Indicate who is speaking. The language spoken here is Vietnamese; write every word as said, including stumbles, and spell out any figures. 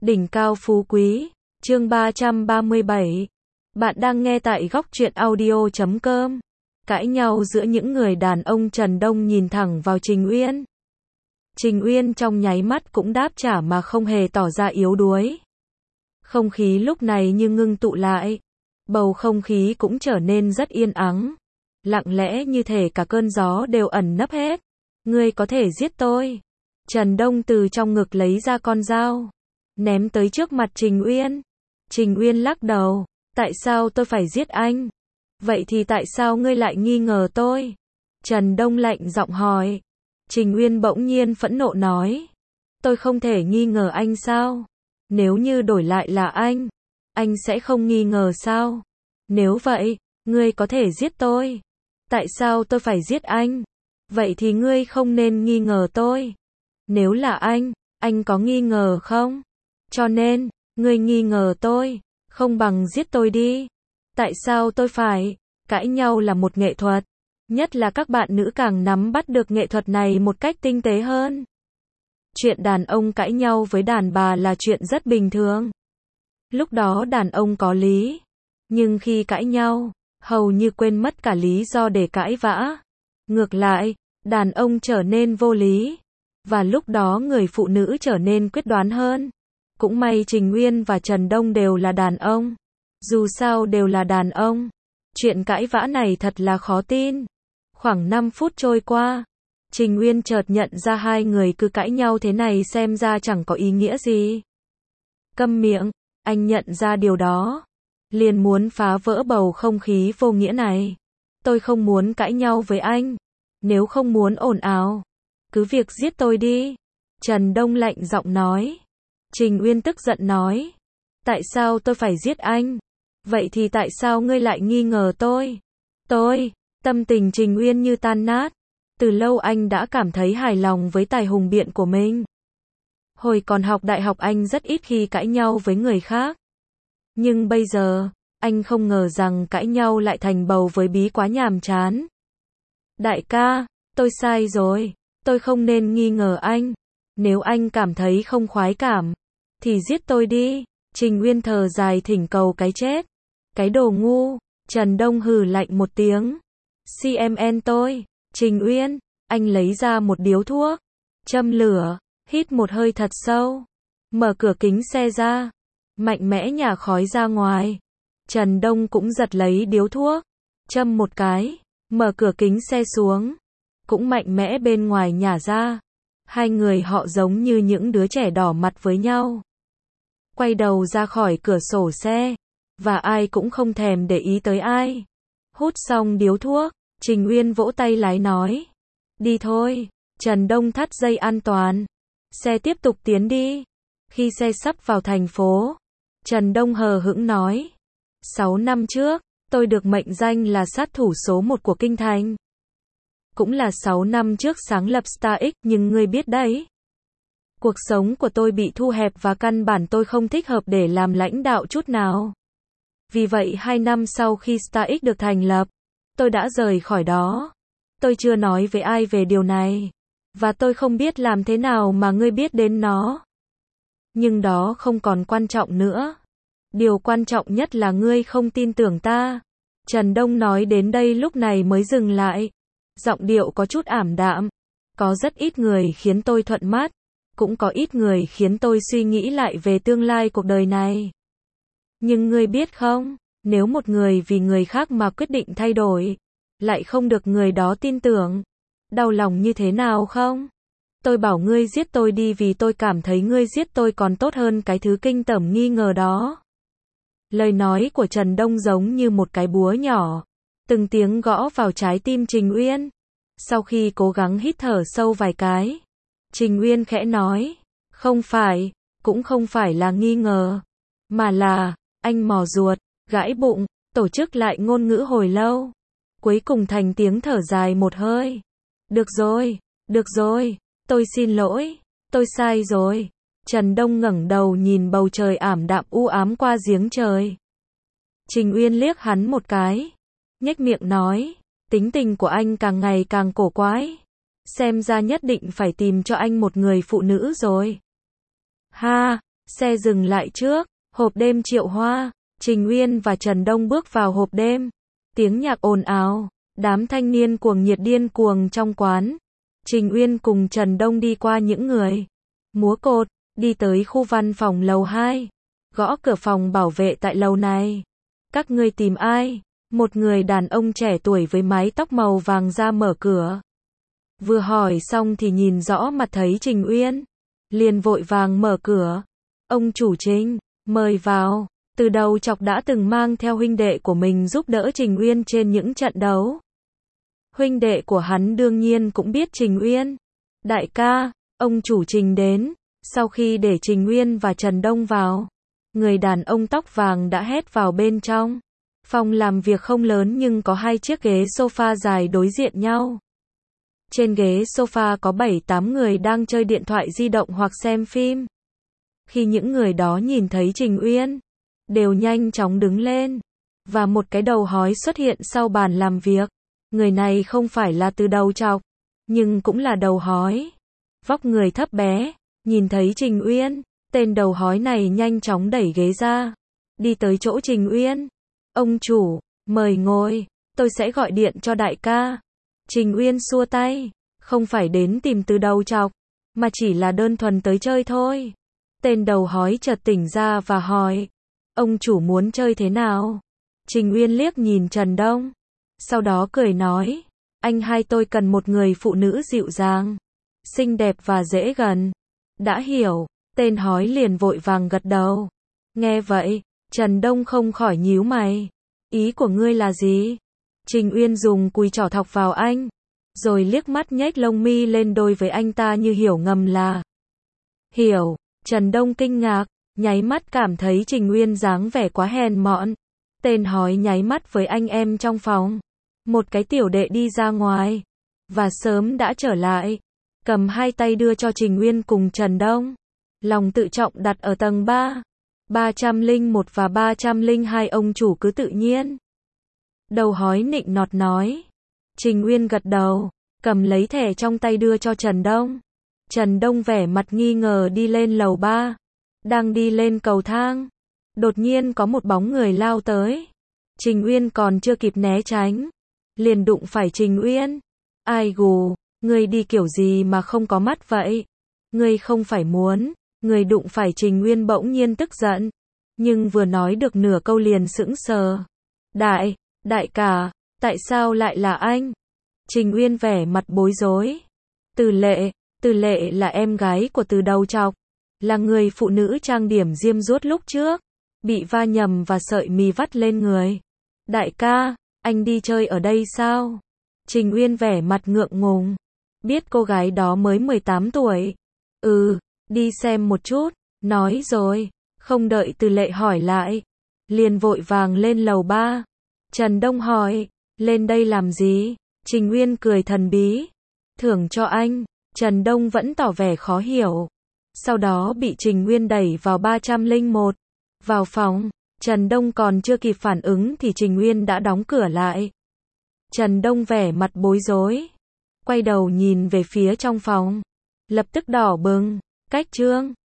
Speaker 1: Đỉnh cao phú quý, chương ba trăm ba mươi bảy. Bạn đang nghe tại góc truyện audio chấm com. Cãi nhau giữa những người đàn ông. Trần Đông nhìn thẳng vào Trình Uyên. Trình Uyên trong nháy mắt cũng đáp trả mà không hề tỏ ra yếu đuối. Không khí lúc này như ngưng tụ lại. Bầu không khí cũng trở nên rất yên ắng. Lặng lẽ như thể cả cơn gió đều ẩn nấp hết. Ngươi có thể giết tôi. Trần Đông từ trong ngực lấy ra con dao. Ném tới trước mặt Trình Uyên. Trình Uyên lắc đầu. Tại sao tôi phải giết anh? Vậy thì tại sao ngươi lại nghi ngờ tôi? Trần Đông lạnh giọng hỏi. Trình Uyên bỗng nhiên phẫn nộ nói. Tôi không thể nghi ngờ anh sao? Nếu như đổi lại là anh, anh sẽ không nghi ngờ sao? Nếu vậy, ngươi có thể giết tôi. Tại sao tôi phải giết anh? Vậy thì ngươi không nên nghi ngờ tôi. Nếu là anh, anh có nghi ngờ không? Cho nên, ngươi nghi ngờ tôi, không bằng giết tôi đi. Tại sao tôi phải? Cãi nhau là một nghệ thuật. Nhất là các bạn nữ càng nắm bắt được nghệ thuật này một cách tinh tế hơn. Chuyện đàn ông cãi nhau với đàn bà là chuyện rất bình thường. Lúc đó đàn ông có lý. Nhưng khi cãi nhau, hầu như quên mất cả lý do để cãi vã. Ngược lại, đàn ông trở nên vô lý. Và lúc đó người phụ nữ trở nên quyết đoán hơn. Cũng may Trình Uyên và Trần Đông đều là đàn ông. Dù sao đều là đàn ông. Chuyện cãi vã này thật là khó tin. Khoảng năm phút trôi qua, Trình Uyên chợt nhận ra hai người cứ cãi nhau thế này xem ra chẳng có ý nghĩa gì. Câm miệng, anh nhận ra điều đó. Liền muốn phá vỡ bầu không khí vô nghĩa này. Tôi không muốn cãi nhau với anh. Nếu không muốn ồn ào, cứ việc giết tôi đi. Trần Đông lạnh giọng nói. Trình Uyên tức giận nói. Tại sao tôi phải giết anh? Vậy thì tại sao ngươi lại nghi ngờ tôi? Tôi, tâm tình Trình Uyên như tan nát. Từ lâu anh đã cảm thấy hài lòng với tài hùng biện của mình. Hồi còn học đại học anh rất ít khi cãi nhau với người khác. Nhưng bây giờ, anh không ngờ rằng cãi nhau lại thành bầu với bí quá nhàm chán. Đại ca, tôi sai rồi. Tôi không nên nghi ngờ anh. Nếu anh cảm thấy không khoái cảm, thì giết tôi đi. Trình Uyên thở dài thỉnh cầu cái chết. Cái đồ ngu. Trần Đông hừ lạnh một tiếng. xê em en tôi. Trình Uyên, anh lấy ra một điếu thuốc. Châm lửa, hít một hơi thật sâu. Mở cửa kính xe ra. Mạnh mẽ nhả khói ra ngoài. Trần Đông cũng giật lấy điếu thuốc. Châm một cái. Mở cửa kính xe xuống. Cũng mạnh mẽ bên ngoài nhả ra. Hai người họ giống như những đứa trẻ đỏ mặt với nhau. Quay đầu ra khỏi cửa sổ xe. Và ai cũng không thèm để ý tới ai. Hút xong điếu thuốc, Trình Uyên vỗ tay lái nói. Đi thôi. Trần Đông thắt dây an toàn. Xe tiếp tục tiến đi. Khi xe sắp vào thành phố, Trần Đông hờ hững nói. Sáu năm trước, tôi được mệnh danh là sát thủ số một của Kinh Thành. Cũng là sáu năm trước sáng lập StarX, nhưng ngươi biết đấy. Cuộc sống của tôi bị thu hẹp và căn bản tôi không thích hợp để làm lãnh đạo chút nào. Vì vậy hai năm sau khi StarX được thành lập, tôi đã rời khỏi đó. Tôi chưa nói với ai về điều này. Và tôi không biết làm thế nào mà ngươi biết đến nó. Nhưng đó không còn quan trọng nữa. Điều quan trọng nhất là ngươi không tin tưởng ta. Trần Đông nói đến đây lúc này mới dừng lại. Giọng điệu có chút ảm đạm. Có rất ít người khiến tôi thuận mắt. Cũng có ít người khiến tôi suy nghĩ lại về tương lai cuộc đời này. Nhưng ngươi biết không, nếu một người vì người khác mà quyết định thay đổi, lại không được người đó tin tưởng, đau lòng như thế nào không? Tôi bảo ngươi giết tôi đi vì tôi cảm thấy ngươi giết tôi còn tốt hơn cái thứ kinh tởm nghi ngờ đó. Lời nói của Trần Đông giống như một cái búa nhỏ, từng tiếng gõ vào trái tim Trình Uyên. Sau khi cố gắng hít thở sâu vài cái, Trình Uyên khẽ nói, không phải, cũng không phải là nghi ngờ, mà là, anh mò ruột, gãi bụng, tổ chức lại ngôn ngữ hồi lâu. Cuối cùng thành tiếng thở dài một hơi. Được rồi, được rồi, tôi xin lỗi, tôi sai rồi. Trần Đông ngẩng đầu nhìn bầu trời ảm đạm u ám qua giếng trời. Trình Uyên liếc hắn một cái, nhếch miệng nói, tính tình của anh càng ngày càng cổ quái. Xem ra nhất định phải tìm cho anh một người phụ nữ rồi. Ha, Xe dừng lại trước, hộp đêm Triệu Hoa, Trình Uyên và Trần Đông bước vào hộp đêm. Tiếng nhạc ồn ào, đám thanh niên cuồng nhiệt điên cuồng trong quán. Trình Uyên cùng Trần Đông đi qua những người múa cột, đi tới khu văn phòng lầu hai, gõ cửa phòng bảo vệ tại lầu này. Các ngươi tìm ai? Một người đàn ông trẻ tuổi với mái tóc màu vàng ra mở cửa. Vừa hỏi xong thì nhìn rõ mặt thấy Trình Uyên, liền vội vàng mở cửa. Ông chủ Trình, mời vào. Từ đầu chọc đã từng mang theo huynh đệ của mình giúp đỡ Trình Uyên trên những trận đấu. Huynh đệ của hắn đương nhiên cũng biết Trình Uyên. Đại ca, ông chủ Trình đến. Sau khi để Trình Uyên và Trần Đông vào, người đàn ông tóc vàng đã hét vào bên trong. Phòng làm việc không lớn nhưng có hai chiếc ghế sofa dài đối diện nhau. Trên ghế sofa có bảy tám người đang chơi điện thoại di động hoặc xem phim. Khi những người đó nhìn thấy Trình Uyên, đều nhanh chóng đứng lên. Và một cái đầu hói xuất hiện sau bàn làm việc. Người này không phải là Từ đầu chọc, nhưng cũng là đầu hói. Vóc người thấp bé, nhìn thấy Trình Uyên, tên đầu hói này nhanh chóng đẩy ghế ra, đi tới chỗ Trình Uyên. Ông chủ, mời ngồi, tôi sẽ gọi điện cho đại ca. Trình Uyên xua tay, không phải đến tìm Từ đầu chọc, mà chỉ là đơn thuần tới chơi thôi. Tên đầu hói chợt tỉnh ra và hỏi, ông chủ muốn chơi thế nào? Trình Uyên liếc nhìn Trần Đông, sau đó cười nói, anh hai tôi cần một người phụ nữ dịu dàng, xinh đẹp và dễ gần. Đã hiểu, tên hói liền vội vàng gật đầu. Nghe vậy, Trần Đông không khỏi nhíu mày. Ý của ngươi là gì? Trình Uyên dùng cùi trỏ thọc vào anh, rồi liếc mắt nhếch lông mi lên đôi với anh ta như hiểu ngầm là hiểu. Trần Đông kinh ngạc, nháy mắt cảm thấy Trình Uyên dáng vẻ quá hèn mọn. Tên hói nháy mắt với anh em trong phòng. Một cái tiểu đệ đi ra ngoài, và sớm đã trở lại, cầm hai tay đưa cho Trình Uyên cùng Trần Đông. Lòng tự trọng đặt ở tầng ba. ba trăm lẻ một và ba trăm lẻ hai ông chủ cứ tự nhiên. Đầu hói nịnh nọt nói. Trình Uyên gật đầu, cầm lấy thẻ trong tay đưa cho Trần Đông. Trần Đông vẻ mặt nghi ngờ đi lên lầu ba. Đang đi lên cầu thang, đột nhiên có một bóng người lao tới. Trình Uyên còn chưa kịp né tránh, liền đụng phải Trình Uyên. Ai gù, ngươi đi kiểu gì mà không có mắt vậy? Ngươi không phải muốn, người đụng phải Trình Uyên bỗng nhiên tức giận, nhưng vừa nói được nửa câu liền sững sờ. Đại, đại ca, tại sao lại là anh? Trình Uyên vẻ mặt bối rối. Từ Lệ, Từ Lệ là em gái của Từ đầu chọc, là người phụ nữ trang điểm diêm dúa lúc trước, bị va nhầm và sợi mì vắt lên người. Đại ca, anh đi chơi ở đây sao? Trình Uyên vẻ mặt ngượng ngùng, biết cô gái đó mới mười tám tuổi. Ừ, đi xem một chút, nói rồi, không đợi Từ Lệ hỏi lại, liền vội vàng lên lầu ba. Trần Đông hỏi, lên đây làm gì? Trình Uyên cười thần bí, thưởng cho anh. Trần Đông vẫn tỏ vẻ khó hiểu. Sau đó bị Trình Uyên đẩy vào ba trăm lẻ một. Vào phòng, Trần Đông còn chưa kịp phản ứng thì Trình Uyên đã đóng cửa lại. Trần Đông vẻ mặt bối rối, quay đầu nhìn về phía trong phòng, lập tức đỏ bừng. Cách trương